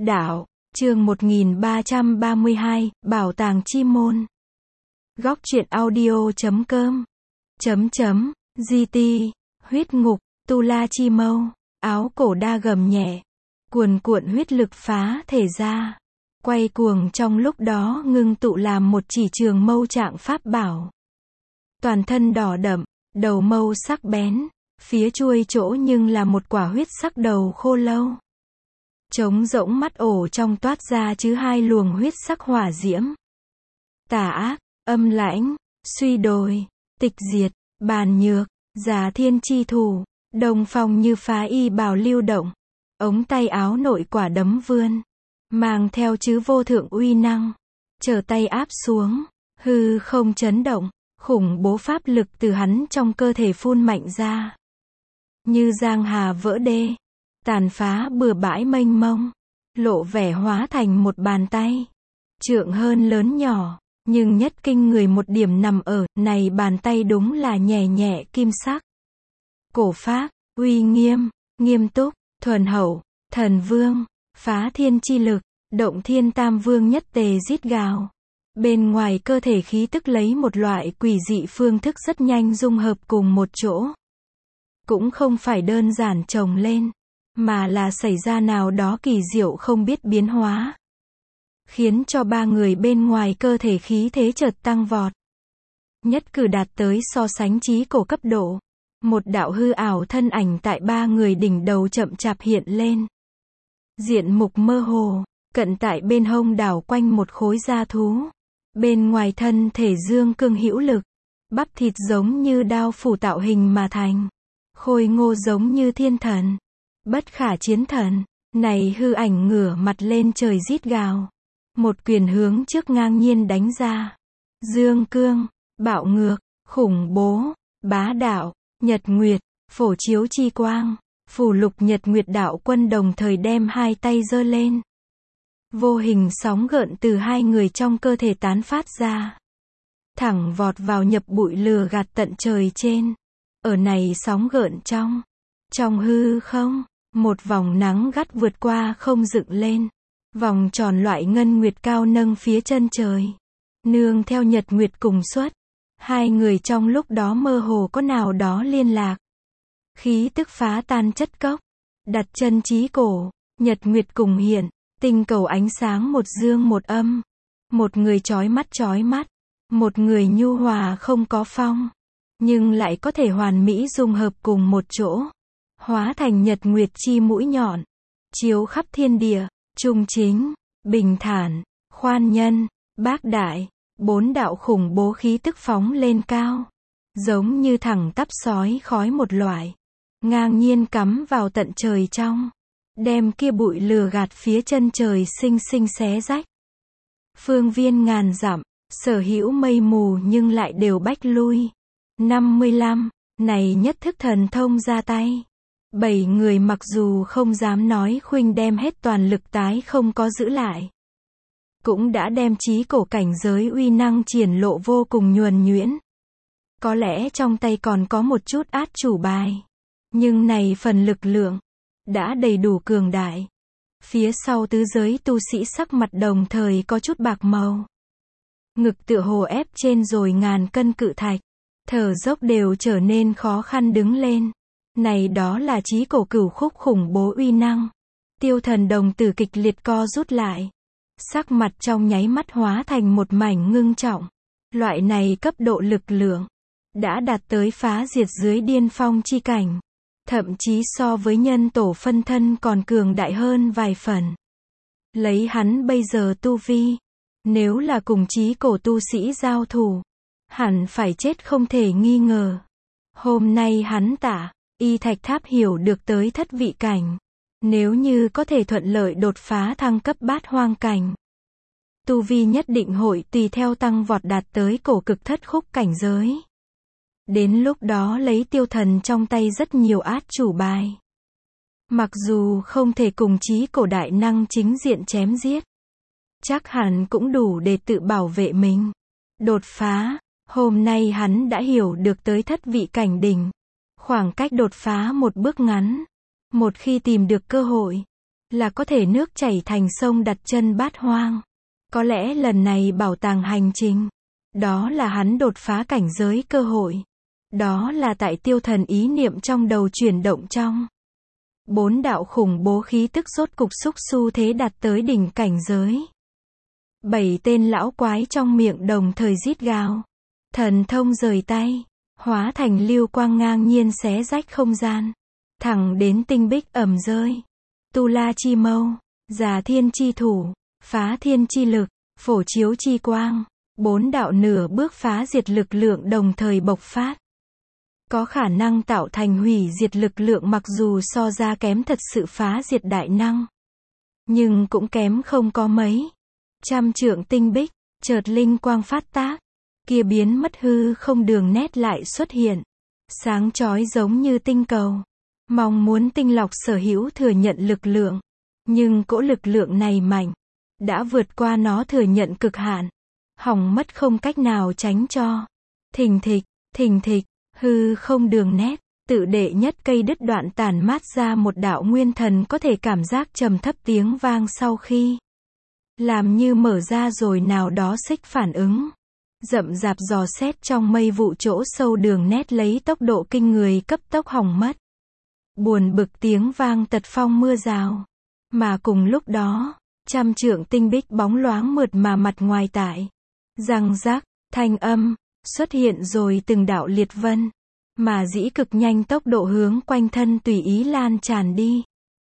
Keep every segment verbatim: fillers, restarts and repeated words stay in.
Đạo, chương một nghìn ba trăm ba mươi hai, Bảo tàng chi môn. Góc truyện audio chấm com. Chấm chấm, giê tê, huyết ngục, tu la chi mâu, áo cổ đa gầm nhẹ. Cuồn cuộn huyết lực phá thể ra. Quay cuồng trong lúc đó ngưng tụ làm một chỉ trường mâu trạng pháp bảo. Toàn thân đỏ đậm, đầu mâu sắc bén, phía chuôi chỗ nhưng là một quả huyết sắc đầu khô lâu. Trống rỗng mắt ổ trong toát ra chứ hai luồng huyết sắc hỏa diễm. Tà ác, âm lãnh, suy đồi, tịch diệt, bàn nhược, giả thiên chi thủ, đồng phong như phá y bào lưu động. Ống tay áo nội quả đấm vươn, mang theo chứ vô thượng uy năng. Trở tay áp xuống, hư không chấn động, khủng bố pháp lực từ hắn trong cơ thể phun mạnh ra. Như giang hà vỡ đê, tàn phá bừa bãi mênh mông, lộ vẻ hóa thành một bàn tay. Trượng hơn lớn nhỏ, nhưng nhất kinh người một điểm nằm ở, này bàn tay đúng là nhẹ nhẹ kim sắc. Cổ phác, uy nghiêm, nghiêm túc, thuần hậu, thần vương, phá thiên chi lực, động thiên tam vương nhất tề rít gào. Bên ngoài cơ thể khí tức lấy một loại quỷ dị phương thức rất nhanh dung hợp cùng một chỗ. Cũng không phải đơn giản chồng lên, mà là xảy ra nào đó kỳ diệu không biết biến hóa. Khiến cho ba người bên ngoài cơ thể khí thế chợt tăng vọt. Nhất cử đạt tới so sánh chí cổ cấp độ. Một đạo hư ảo thân ảnh tại ba người đỉnh đầu chậm chạp hiện lên. Diện mục mơ hồ, cận tại bên hông đảo quanh một khối da thú. Bên ngoài thân thể dương cương hữu lực, bắp thịt giống như đao phủ tạo hình mà thành. Khôi ngô giống như thiên thần, bất khả chiến thần. Này hư ảnh ngửa mặt lên trời rít gào. Một quyền hướng trước ngang nhiên đánh ra. Dương cương, bạo ngược, khủng bố, bá đạo, nhật nguyệt, phổ chiếu chi quang. Phủ lục nhật nguyệt đạo quân đồng thời đem hai tay giơ lên. Vô hình sóng gợn từ hai người trong cơ thể tán phát ra. Thẳng vọt vào nhập bụi lửa gạt tận trời trên. Ở này sóng gợn trong. Trong hư không, một vòng nắng gắt vượt qua không dựng lên. Vòng tròn loại ngân nguyệt cao nâng phía chân trời. Nương theo nhật nguyệt cùng xuất. Hai người trong lúc đó mơ hồ có nào đó liên lạc. Khí tức phá tan chất cốc. Đặt chân chí cổ, nhật nguyệt cùng hiện. Tinh cầu ánh sáng một dương một âm. Một người chói mắt chói mắt. Một người nhu hòa không có phong. Nhưng lại có thể hoàn mỹ dung hợp cùng một chỗ. Hóa thành nhật nguyệt chi mũi nhọn. Chiếu khắp thiên địa. Trung chính, bình thản, khoan nhân, bác đại. Bốn đạo khủng bố khí tức phóng lên cao. Giống như thẳng tắp sói khói một loại. Ngang nhiên cắm vào tận trời trong. Đem kia bụi lửa gạt phía chân trời xinh xinh xé rách. Phương viên ngàn dặm, sở hữu mây mù nhưng lại đều bách lui. năm mươi lăm, này nhất thức thần thông ra tay. Bảy người mặc dù không dám nói khuynh đem hết toàn lực tái không có giữ lại. Cũng đã đem chí cổ cảnh giới uy năng triển lộ vô cùng nhuần nhuyễn. Có lẽ trong tay còn có một chút át chủ bài. Nhưng này phần lực lượng đã đầy đủ cường đại. Phía sau tứ giới tu sĩ sắc mặt đồng thời có chút bạc màu. Ngực tựa hồ ép trên rồi ngàn cân cự thạch. Thở dốc đều trở nên khó khăn đứng lên. Này đó là chí cổ cửu khúc khủng bố uy năng. Tiêu thần đồng tử kịch liệt co rút lại. Sắc mặt trong nháy mắt hóa thành một mảnh ngưng trọng. Loại này cấp độ lực lượng đã đạt tới phá diệt dưới điên phong chi cảnh. Thậm chí so với nhân tổ phân thân còn cường đại hơn vài phần. Lấy hắn bây giờ tu vi, nếu là cùng chí cổ tu sĩ giao thủ, hẳn phải chết không thể nghi ngờ. Hôm nay hắn tả, y thạch tháp hiểu được tới thất vị cảnh. Nếu như có thể thuận lợi đột phá thăng cấp bát hoang cảnh. Tu vi nhất định hội tùy theo tăng vọt đạt tới cổ cực thất khúc cảnh giới. Đến lúc đó lấy tiêu thần trong tay rất nhiều át chủ bài. Mặc dù không thể cùng chí cổ đại năng chính diện chém giết. Chắc hẳn cũng đủ để tự bảo vệ mình. Đột phá, hôm nay hắn đã hiểu được tới thất vị cảnh đỉnh. Khoảng cách đột phá một bước ngắn. Một khi tìm được cơ hội, là có thể nước chảy thành sông đặt chân bát hoang. Có lẽ lần này bảo tàng hành trình, đó là hắn đột phá cảnh giới cơ hội. Đó là tại Tiêu Thần ý niệm trong đầu chuyển động trong. Bốn đạo khủng bố khí tức rốt cục xúc xu thế đạt tới đỉnh cảnh giới. Bảy tên lão quái trong miệng đồng thời rít gào. Thần thông rời tay, hóa thành lưu quang ngang nhiên xé rách không gian. Thẳng đến tinh bích ầm rơi. Tu La chi mâu, Già Thiên chi thủ, Phá Thiên chi lực, Phổ Chiếu chi quang. Bốn đạo nửa bước phá diệt lực lượng đồng thời bộc phát. Có khả năng tạo thành hủy diệt lực lượng mặc dù so ra kém thật sự phá diệt đại năng. Nhưng cũng kém không có mấy. Trăm trượng tinh bích, chợt linh quang phát tác. Kia biến mất hư không đường nét lại xuất hiện. Sáng chói giống như tinh cầu. Mong muốn tinh lọc sở hữu thừa nhận lực lượng. Nhưng cỗ lực lượng này mạnh. Đã vượt qua nó thừa nhận cực hạn. Hỏng mất không cách nào tránh cho. Thình thịch, thình thịch, hư không đường nét. Tự đệ nhất cây đứt đoạn tản mát ra một đạo nguyên thần có thể cảm giác trầm thấp tiếng vang sau khi. Làm như mở ra rồi nào đó xích phản ứng. Rậm rạp dò xét trong mây vụ chỗ sâu đường nét lấy tốc độ kinh người cấp tốc hỏng mất. Buồn bực tiếng vang tật phong mưa rào. Mà cùng lúc đó, trăm trượng tinh bích bóng loáng mượt mà mặt ngoài tại. Răng rác, thanh âm, xuất hiện rồi từng đạo liệt vân. Mà dĩ cực nhanh tốc độ hướng quanh thân tùy ý lan tràn đi.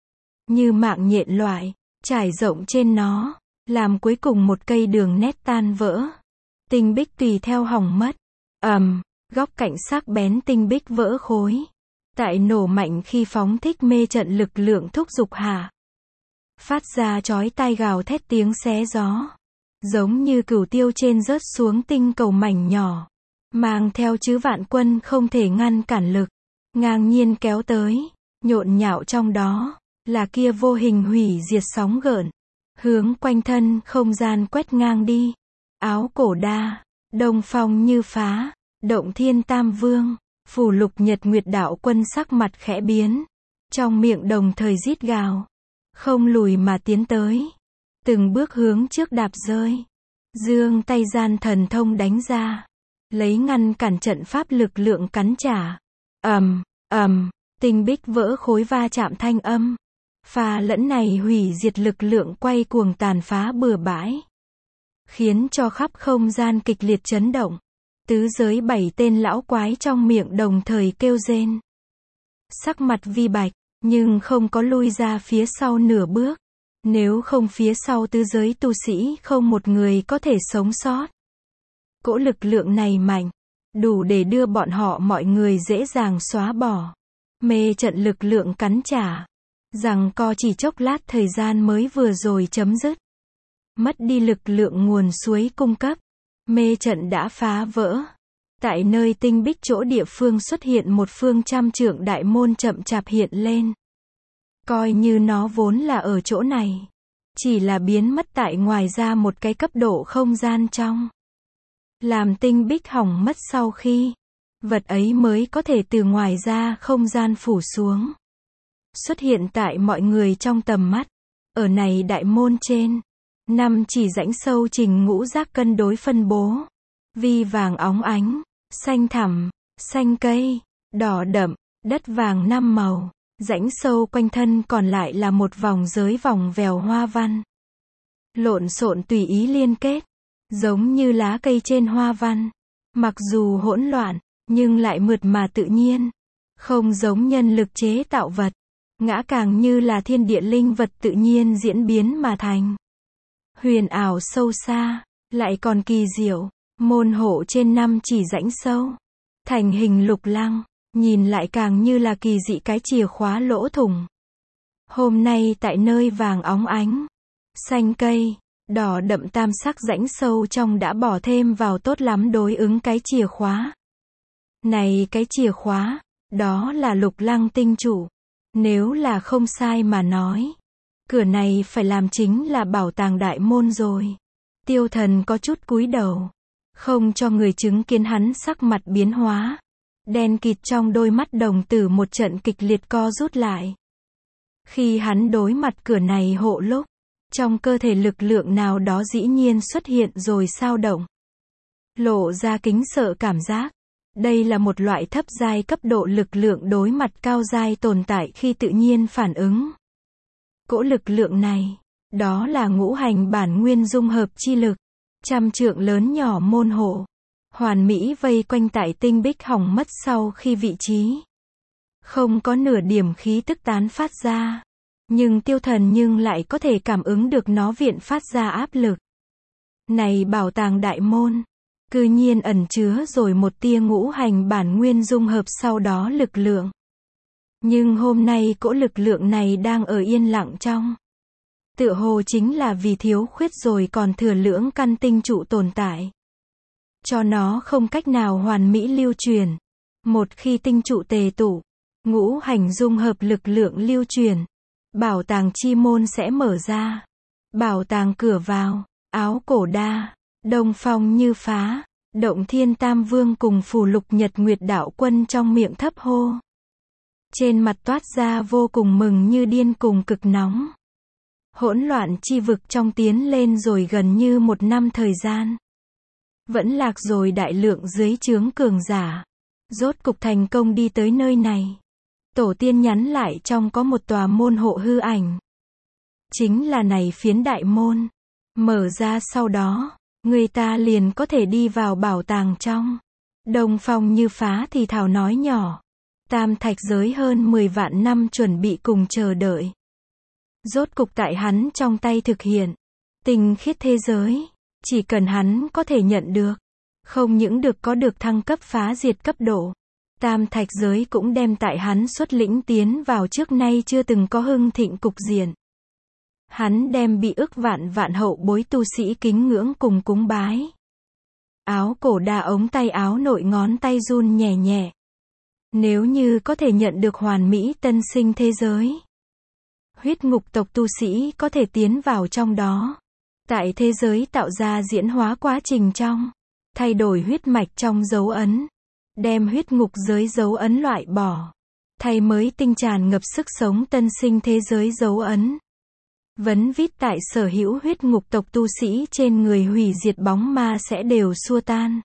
Như mạng nhện loại, trải rộng trên nó, làm cuối cùng một cây đường nét tan vỡ. Tinh bích tùy theo hỏng mất. Ầm, góc cạnh sắc bén tinh bích vỡ khối. Tại nổ mạnh khi phóng thích mê trận lực lượng thúc dục hạ. Phát ra chói tai gào thét tiếng xé gió. Giống như cửu tiêu trên rớt xuống tinh cầu mảnh nhỏ. Mang theo chứ vạn quân không thể ngăn cản lực. Ngang nhiên kéo tới. Nhộn nhạo trong đó. Là kia vô hình hủy diệt sóng gợn. Hướng quanh thân không gian quét ngang đi. Áo cổ đa. Đông phong như phá. Động thiên tam vương. Phủ lục nhật nguyệt đạo quân sắc mặt khẽ biến. Trong miệng đồng thời rít gào. Không lùi mà tiến tới. Từng bước hướng trước đạp rơi. Dương tay gian thần thông đánh ra. Lấy ngăn cản trận pháp lực lượng cắn trả. Ầm, ầm, tinh bích vỡ khối va chạm thanh âm. Pha lẫn này hủy diệt lực lượng quay cuồng tàn phá bừa bãi. Khiến cho khắp không gian kịch liệt chấn động. Tứ giới bảy tên lão quái trong miệng đồng thời kêu rên. Sắc mặt vi bạch, nhưng không có lui ra phía sau nửa bước. Nếu không phía sau tứ giới tu sĩ không một người có thể sống sót. Cỗ lực lượng này mạnh, đủ để đưa bọn họ mọi người dễ dàng xóa bỏ. Mê trận lực lượng cắn trả. Rằng co chỉ chốc lát thời gian mới vừa rồi chấm dứt. Mất đi lực lượng nguồn suối cung cấp. Mê trận đã phá vỡ. Tại nơi tinh bích chỗ địa phương xuất hiện một phương trăm trượng đại môn chậm chạp hiện lên. Coi như nó vốn là ở chỗ này. Chỉ là biến mất tại ngoài ra một cái cấp độ không gian trong. Làm tinh bích hỏng mất sau khi. Vật ấy mới có thể từ ngoài ra không gian phủ xuống. Xuất hiện tại mọi người trong tầm mắt. Ở này đại môn trên. Năm chỉ rãnh sâu trình ngũ giác cân đối phân bố. Vi vàng óng ánh, xanh thẳm, xanh cây, đỏ đậm, đất vàng năm màu. Rãnh sâu quanh thân còn lại là một vòng giới vòng vèo hoa văn. Lộn xộn tùy ý liên kết. Giống như lá cây trên hoa văn. Mặc dù hỗn loạn, nhưng lại mượt mà tự nhiên. Không giống nhân lực chế tạo vật. Ngã càng như là thiên địa linh vật tự nhiên diễn biến mà thành. Huyền ảo sâu xa, lại còn kỳ diệu. Môn hộ trên năm chỉ rãnh sâu. Thành hình lục lăng, nhìn lại càng như là kỳ dị cái chìa khóa lỗ thủng. Hôm nay tại nơi vàng óng ánh, xanh cây, đỏ đậm tam sắc rãnh sâu trong đã bỏ thêm vào tốt lắm đối ứng cái chìa khóa. Này cái chìa khóa, đó là lục lăng tinh chủ. Nếu là không sai mà nói. Cửa này phải làm chính là bảo tàng đại môn rồi. Tiêu Thần có chút cúi đầu. Không cho người chứng kiến hắn sắc mặt biến hóa. Đen kịt trong đôi mắt đồng tử một trận kịch liệt co rút lại. Khi hắn đối mặt cửa này hộ lúc, trong cơ thể lực lượng nào đó dĩ nhiên xuất hiện rồi xao động. Lộ ra kính sợ cảm giác. Đây là một loại thấp giai cấp độ lực lượng đối mặt cao giai tồn tại khi tự nhiên phản ứng. Cỗ lực lượng này, đó là ngũ hành bản nguyên dung hợp chi lực. Trăm trượng lớn nhỏ môn hộ. Hoàn mỹ vây quanh tại tinh bích hỏng mất sau khi vị trí. Không có nửa điểm khí tức tán phát ra. Nhưng Tiêu Thần nhưng lại có thể cảm ứng được nó viện phát ra áp lực. Này bảo tàng đại môn. Cư nhiên ẩn chứa rồi một tia ngũ hành bản nguyên dung hợp sau đó lực lượng. Nhưng hôm nay cỗ lực lượng này đang ở yên lặng trong. Tựa hồ chính là vì thiếu khuyết rồi còn thừa lưỡng căn tinh trụ tồn tại. Cho nó không cách nào hoàn mỹ lưu truyền. Một khi tinh trụ tề tụ, ngũ hành dung hợp lực lượng lưu truyền, bảo tàng chi môn sẽ mở ra. Bảo tàng cửa vào, áo cổ đa, đông phong như phá, động thiên tam vương cùng phù lục nhật nguyệt đạo quân trong miệng thấp hô. Trên mặt toát ra vô cùng mừng như điên cùng cực nóng. Hỗn loạn chi vực trong tiến lên rồi gần như một năm thời gian. Vẫn lạc rồi đại lượng dưới trướng cường giả. Rốt cục thành công đi tới nơi này. Tổ tiên nhắn lại trong có một tòa môn hộ hư ảnh. Chính là này phiến đại môn. Mở ra sau đó, người ta liền có thể đi vào bảo tàng trong. Đông phong như phá thì thảo nói nhỏ. Tam thạch giới hơn mười vạn năm chuẩn bị cùng chờ đợi. Rốt cục tại hắn trong tay thực hiện. Tinh khiết thế giới. Chỉ cần hắn có thể nhận được. Không những được có được thăng cấp phá diệt cấp độ. Tam thạch giới cũng đem tại hắn xuất lĩnh tiến vào trước nay chưa từng có hưng thịnh cục diện. Hắn đem bị ức vạn vạn hậu bối tu sĩ kính ngưỡng cùng cúng bái. Áo cổ đa ống tay áo nội ngón tay run nhẹ nhẹ. Nếu như có thể nhận được hoàn mỹ tân sinh thế giới. Huyết ngục tộc tu sĩ có thể tiến vào trong đó. Tại thế giới tạo ra diễn hóa quá trình trong. Thay đổi huyết mạch trong dấu ấn. Đem huyết ngục giới dấu ấn loại bỏ. Thay mới tinh tràn ngập sức sống tân sinh thế giới dấu ấn. Vấn vít tại sở hữu huyết ngục tộc tu sĩ trên người hủy diệt bóng ma sẽ đều xua tan.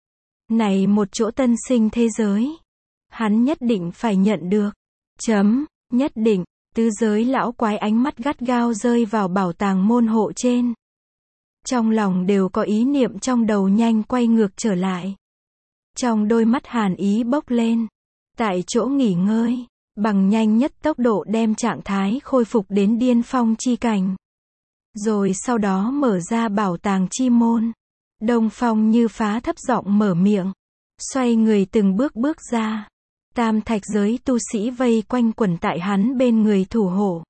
Này một chỗ tân sinh thế giới. Hắn nhất định phải nhận được. Chấm, nhất định. Tứ giới lão quái ánh mắt gắt gao rơi vào bảo tàng môn hộ trên. Trong lòng đều có ý niệm trong đầu nhanh quay ngược trở lại. Trong đôi mắt hàn ý bốc lên. Tại chỗ nghỉ ngơi. Bằng nhanh nhất tốc độ đem trạng thái khôi phục đến điên phong chi cảnh. Rồi sau đó mở ra bảo tàng chi môn. Đông phong như phá thấp giọng mở miệng. Xoay người từng bước bước ra. Tam thạch giới tu sĩ vây quanh quẩn tại hắn bên người thủ hộ.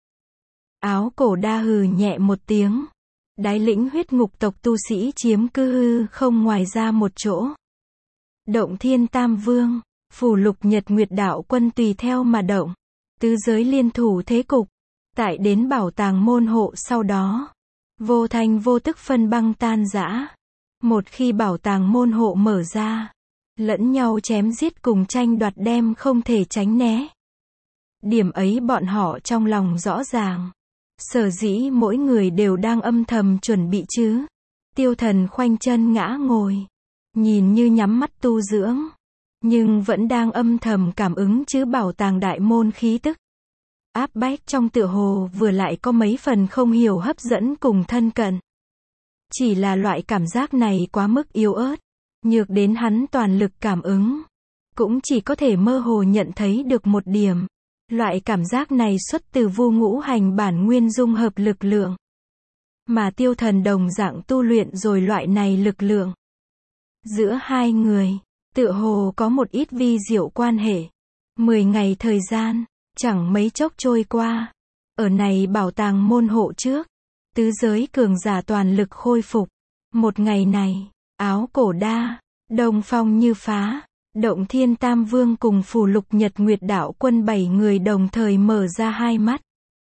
Áo cổ đa hừ nhẹ một tiếng. Đái lĩnh huyết ngục tộc tu sĩ chiếm cư hư không ngoài ra một chỗ. Động thiên tam vương, phù lục nhật nguyệt đạo quân tùy theo mà động. Tứ giới liên thủ thế cục. Tại đến bảo tàng môn hộ sau đó. Vô thanh vô tức phân băng tan rã. Một khi bảo tàng môn hộ mở ra. Lẫn nhau chém giết cùng tranh đoạt đem không thể tránh né. Điểm ấy bọn họ trong lòng rõ ràng. Sở dĩ mỗi người đều đang âm thầm chuẩn bị chứ. Tiêu Thần khoanh chân ngã ngồi. Nhìn như nhắm mắt tu dưỡng. Nhưng vẫn đang âm thầm cảm ứng chứ bảo tàng đại môn khí tức. Áp bách trong tựa hồ vừa lại có mấy phần không hiểu hấp dẫn cùng thân cận. Chỉ là loại cảm giác này quá mức yếu ớt. Nhược đến hắn toàn lực cảm ứng. Cũng chỉ có thể mơ hồ nhận thấy được một điểm. Loại cảm giác này xuất từ vu ngũ hành bản nguyên dung hợp lực lượng. Mà Tiêu Thần đồng dạng tu luyện rồi loại này lực lượng. Giữa hai người, tựa hồ có một ít vi diệu quan hệ. Mười ngày thời gian, chẳng mấy chốc trôi qua. Ở này bảo tàng môn hộ trước. Tứ giới cường giả toàn lực khôi phục. Một ngày này, áo cổ đa, đông phong như phá, động thiên tam vương cùng phù lục nhật nguyệt đạo quân bảy người đồng thời mở ra hai mắt.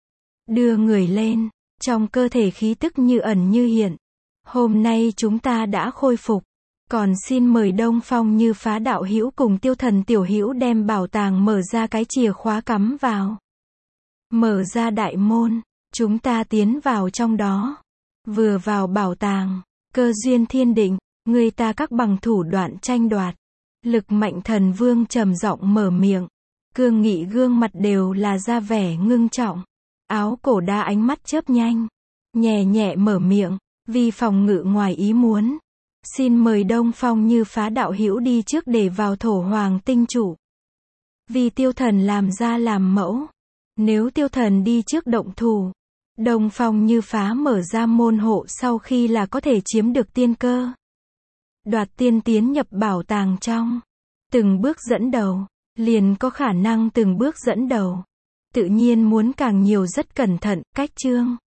Đưa người lên, trong cơ thể khí tức như ẩn như hiện. Hôm nay chúng ta đã khôi phục. Còn xin mời đông phong như phá đạo hữu cùng Tiêu Thần tiểu hữu đem bảo tàng mở ra cái chìa khóa cắm vào. Mở ra đại môn, chúng ta tiến vào trong đó. Vừa vào bảo tàng, cơ duyên thiên định, người ta các bằng thủ đoạn tranh đoạt. Lực mạnh thần vương trầm giọng mở miệng. Cương nghị gương mặt đều là ra vẻ ngưng trọng. Áo cổ đa ánh mắt chớp nhanh. Nhẹ nhẹ mở miệng, vì phòng ngự ngoài ý muốn. Xin mời Đông Phong Như Phá đạo hữu đi trước để vào thổ hoàng tinh trụ. Vì tiêu thần làm ra làm mẫu. Nếu tiêu thần đi trước động thủ, Đông Phong Như Phá mở ra môn hộ sau khi là có thể chiếm được tiên cơ. Đoạt tiên tiến nhập bảo tàng trong. Từng bước dẫn đầu, liền có khả năng từng bước dẫn đầu. Tự nhiên muốn càng nhiều rất cẩn thận, cách chương.